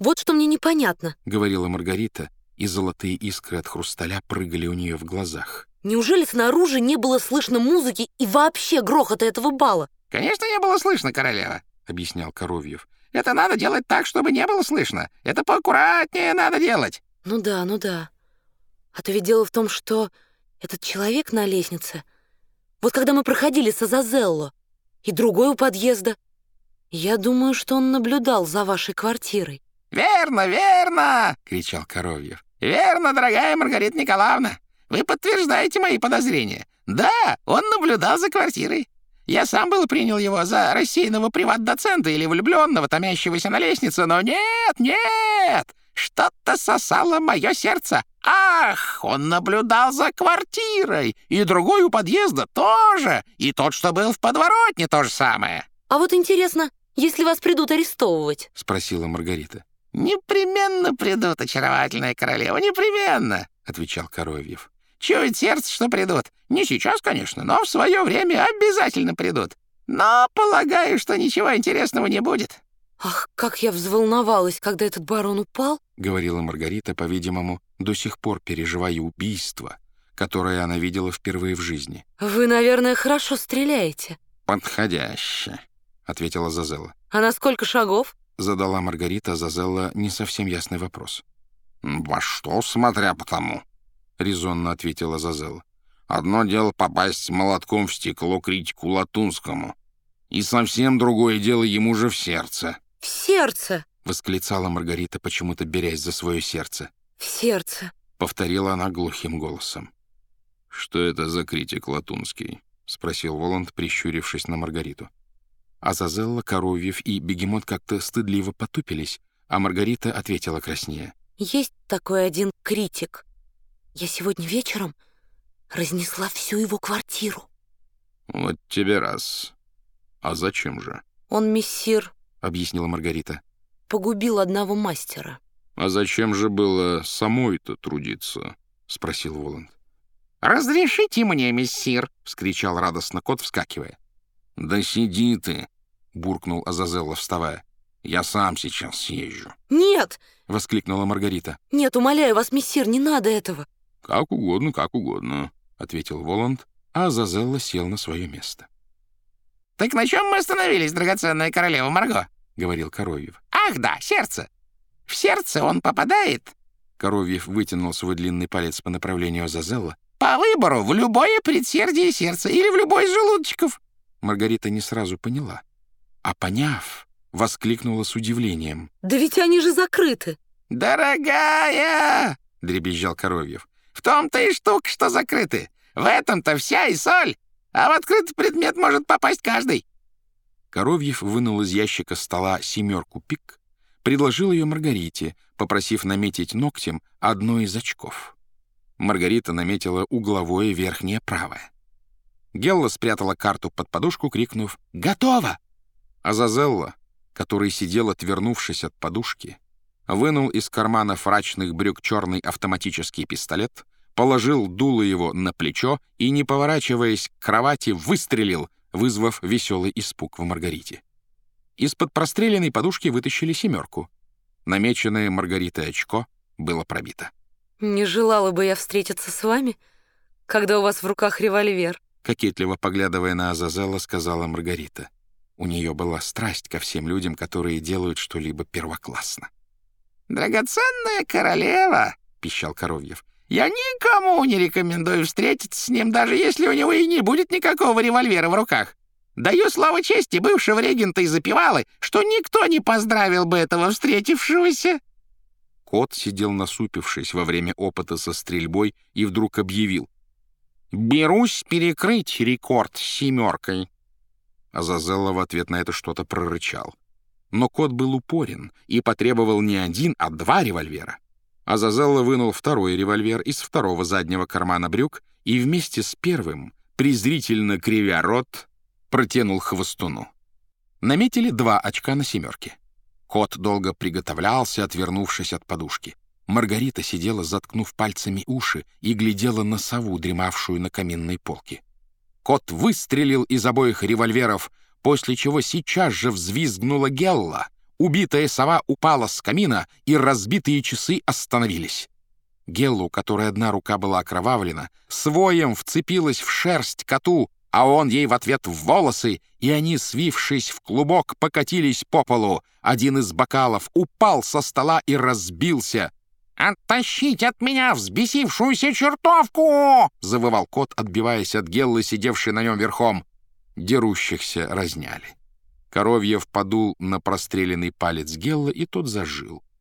Вот что мне непонятно. — говорила Маргарита, и золотые искры от хрусталя прыгали у нее в глазах. Неужели снаружи не было слышно музыки и вообще грохота этого бала? «Конечно, не было слышно, королева», — объяснял Коровьев. «Это надо делать так, чтобы не было слышно. Это поаккуратнее надо делать». Ну да. А то ведь дело в том, что этот человек на лестнице... Вот когда мы проходили с Азазелло и другой у подъезда, я думаю, что он наблюдал за вашей квартирой. «Верно, верно!» — кричал Коровьев. «Верно, дорогая Маргарита Николаевна. Вы подтверждаете мои подозрения. Да, он наблюдал за квартирой. Я сам был принял его за рассеянного приват-доцента или влюбленного, томящегося на лестнице, но нет! Что-то сосало мое сердце. Ах, он наблюдал за квартирой. И другой у подъезда тоже. И тот, что был в подворотне, то же самое». А вот интересно, если вас придут арестовывать? — спросила Маргарита. «Непременно придут, очаровательная королева, непременно», — отвечал Коровьев. «Чует сердце, что придут. Не сейчас, конечно, но в свое время обязательно придут. Но полагаю, что ничего интересного не будет». Ах, как я взволновалась, когда этот барон упал. — говорила Маргарита, по-видимому, до сих пор переживая убийство, которое она видела впервые в жизни. Вы, наверное, хорошо стреляете. «Подходяще», — ответила Азазелла. А на сколько шагов? — задала Маргарита Азазелла не совсем ясный вопрос. «Во что, смотря по тому», — резонно ответила Азазелла. «Одно дело попасть молотком в стекло критику Латунскому, и совсем другое дело ему же в сердце». В сердце! — восклицала Маргарита, почему-то берясь за свое сердце. В сердце! — повторила она глухим голосом. «Что это за критик Латунский?» — спросил Воланд, прищурившись на Маргариту. Азазелла, Коровьев и Бегемот как-то стыдливо потупились, а Маргарита ответила краснея. Есть такой один критик. Я сегодня вечером разнесла всю его квартиру. «Вот тебе раз. А зачем же?» Он, мессир, — объяснила Маргарита. погубил одного мастера. «А зачем же было самой-то трудиться?» — спросил Воланд. «Разрешите мне, мессир!» — вскричал радостно кот, вскакивая. «Да сиди ты!» — буркнул Азазелла, вставая. «Я сам сейчас съезжу». Нет! — воскликнула Маргарита. Нет, умоляю вас, мессир, не надо этого. Как угодно, — ответил Воланд, а Азазелла сел на свое место. «Так на чем мы остановились, драгоценная королева Марго?» — говорил Коровьев. «Ах да, сердце! В сердце он попадает...» Коровьев вытянул свой длинный палец по направлению Азазелла. «По выбору в любое предсердие сердца или в любой из желудочков». Маргарита не сразу поняла, а поняв, воскликнула с удивлением. Да ведь они же закрыты. «Дорогая!» — дребезжал Коровьев. «В том-то и штука, что закрыты. В этом-то вся и соль. А в открытый предмет может попасть каждый». Коровьев вынул из ящика стола 7 пик, предложил ее Маргарите, попросив наметить ногтем одно из очков. Маргарита наметила угловое верхнее правое. Гелла спрятала карту под подушку, крикнув «Готово!». Азазелла, который сидел, отвернувшись от подушки, вынул из кармана фрачных брюк черный автоматический пистолет, положил дуло его на плечо и, не поворачиваясь к кровати, выстрелил, вызвав веселый испуг в Маргарите. Из-под простреленной подушки вытащили 7. Намеченное Маргаритой очко было пробито. Не желала бы я встретиться с вами, когда у вас в руках револьвер. Кокетливо поглядывая на Азазелла, сказала Маргарита. У нее была страсть ко всем людям, которые делают что-либо первоклассно. «Драгоценная королева!» — пищал Коровьев. «Я никому не рекомендую встретиться с ним, даже если у него и не будет никакого револьвера в руках. Даю слово чести бывшего регента и запевалы, что никто не поздравил бы этого встретившегося». Кот сидел насупившись во время опыта со стрельбой и вдруг объявил. «Берусь перекрыть рекорд 7». Азазелла в ответ на это что-то прорычал. Но кот был упорен и потребовал не 1, а 2 револьвера. Азазелла вынул 2-й револьвер из 2-го заднего кармана брюк и вместе с 1-м, презрительно кривя рот, протянул хвостуну. Наметили 2 очка на 7. Кот долго приготовлялся, отвернувшись от подушки. Маргарита сидела, заткнув пальцами уши, и глядела на сову, дремавшую на каминной полке. Кот выстрелил из обоих револьверов, после чего сейчас же взвизгнула Гелла, убитая сова упала с камина, и разбитые часы остановились. Гелла, у которой одна рука была окровавлена, с воем вцепилась в шерсть коту, а он ей в ответ в волосы, и они, свившись в клубок, покатились по полу. Один из бокалов упал со стола и разбился. «Оттащить от меня взбесившуюся чертовку!» — завывал кот, отбиваясь от Геллы, сидевшей на нем верхом. Дерущихся разняли. Коровьев подул на простреленный палец Геллы, и тот зажил.